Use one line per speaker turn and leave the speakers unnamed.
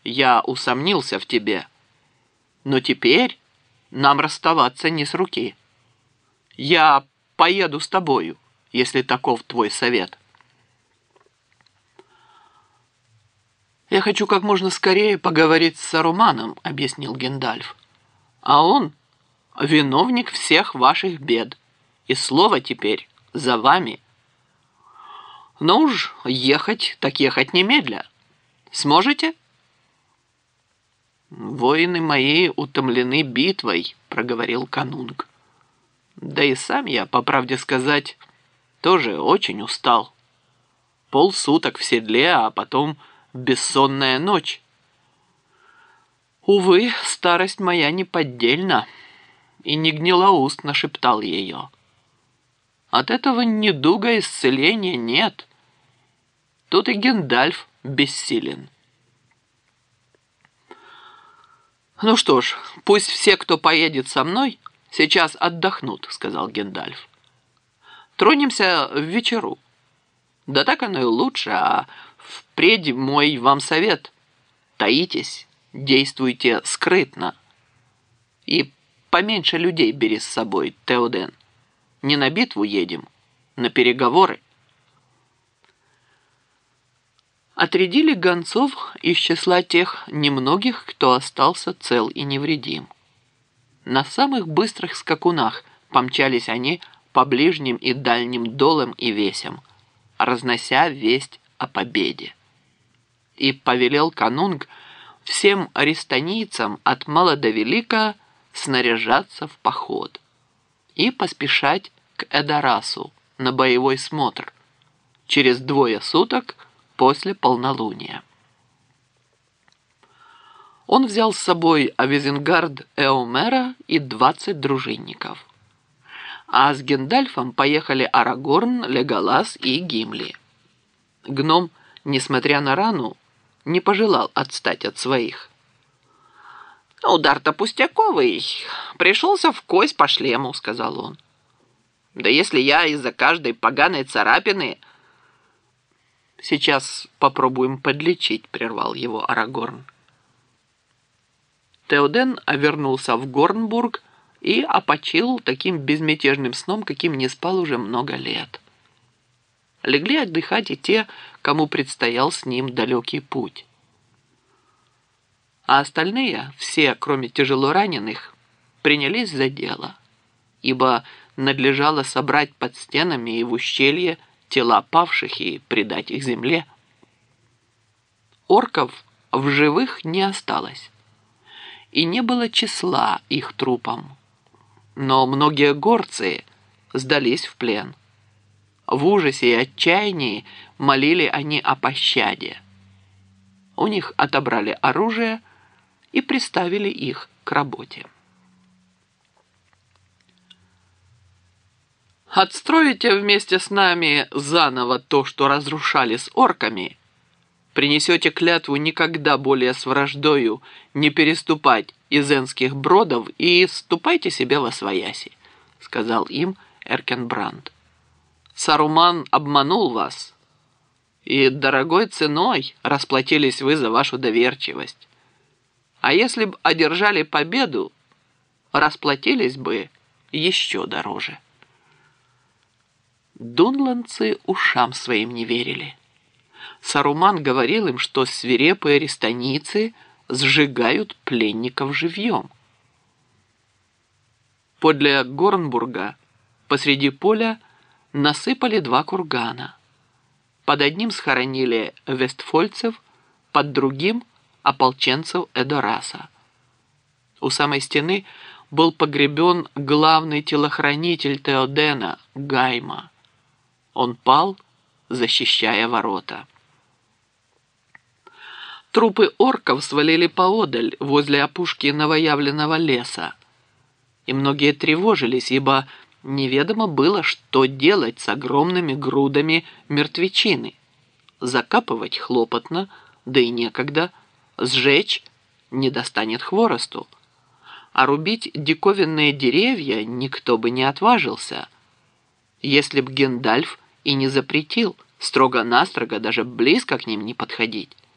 я усомнился в тебе. Но теперь нам расставаться не с руки. Я поеду с тобою, если таков твой совет. «Я хочу как можно скорее поговорить с Саруманом», — объяснил Гендальф. «А он виновник всех ваших бед, и слово теперь за вами. Но уж ехать, так ехать немедля. Сможете?» «Воины мои утомлены битвой», — проговорил Канунг. «Да и сам я, по правде сказать, тоже очень устал. Полсуток в седле, а потом бессонная ночь. Увы, старость моя неподдельна, и не гнилоустно шептал ее. От этого недуга исцеления нет. Тут и Гендальф бессилен». «Ну что ж, пусть все, кто поедет со мной, сейчас отдохнут», — сказал Гендальф. «Тронемся в вечеру. Да так оно и лучше, а впредь мой вам совет. Таитесь, действуйте скрытно. И поменьше людей бери с собой, Теоден. Не на битву едем, на переговоры». Отрядили гонцов из числа тех немногих, кто остался цел и невредим. На самых быстрых скакунах помчались они по ближним и дальним долам и весям, разнося весть о победе. И повелел Канунг всем арестанийцам от мала до велика снаряжаться в поход и поспешать к Эдорасу на боевой смотр через 2 суток после полнолуния. Он взял с собой Авизенгард Эомера и 20 дружинников. А с Гендальфом поехали Арагорн, Леголас и Гимли. Гном, несмотря на рану, не пожелал отстать от своих. «Удар-то пустяковый. Пришелся в кость по шлему», — сказал он. «Да если я из-за каждой поганой царапины...» «Сейчас попробуем подлечить», — прервал его Арагорн. Теоден вернулся в Горнбург и опочил таким безмятежным сном, каким не спал уже много лет. Легли отдыхать и те, кому предстоял с ним далекий путь. А остальные, все, кроме тяжело раненых, принялись за дело, ибо надлежало собрать под стенами и в ущелье тела павших и предать их земле. Орков в живых не осталось, и не было числа их трупам. Но многие горцы сдались в плен. В ужасе и отчаянии молили они о пощаде. У них отобрали оружие и приставили их к работе. «Отстроите вместе с нами заново то, что разрушали с орками, принесете клятву никогда более с враждою не переступать изенских бродов и ступайте себе восвояси», — сказал им Эркенбранд. «Саруман обманул вас, и дорогой ценой расплатились вы за вашу доверчивость. А если б одержали победу, расплатились бы еще дороже». Дунландцы ушам своим не верили. Саруман говорил им, что свирепые рестанийцы сжигают пленников живьем. Подле Горнбурга посреди поля насыпали 2 кургана. Под одним схоронили вестфольцев, под другим – ополченцев Эдораса. У самой стены был погребен главный телохранитель Теодена – Гайма. Он пал, защищая ворота. Трупы орков свалили поодаль, возле опушки новоявленного леса. И многие тревожились, ибо неведомо было, что делать с огромными грудами мертвечины. Закапывать хлопотно, да и некогда. Сжечь не достанет хворосту. А рубить диковинные деревья никто бы не отважился, если б Гендальф и не запретил строго-настрого даже близко к ним не подходить.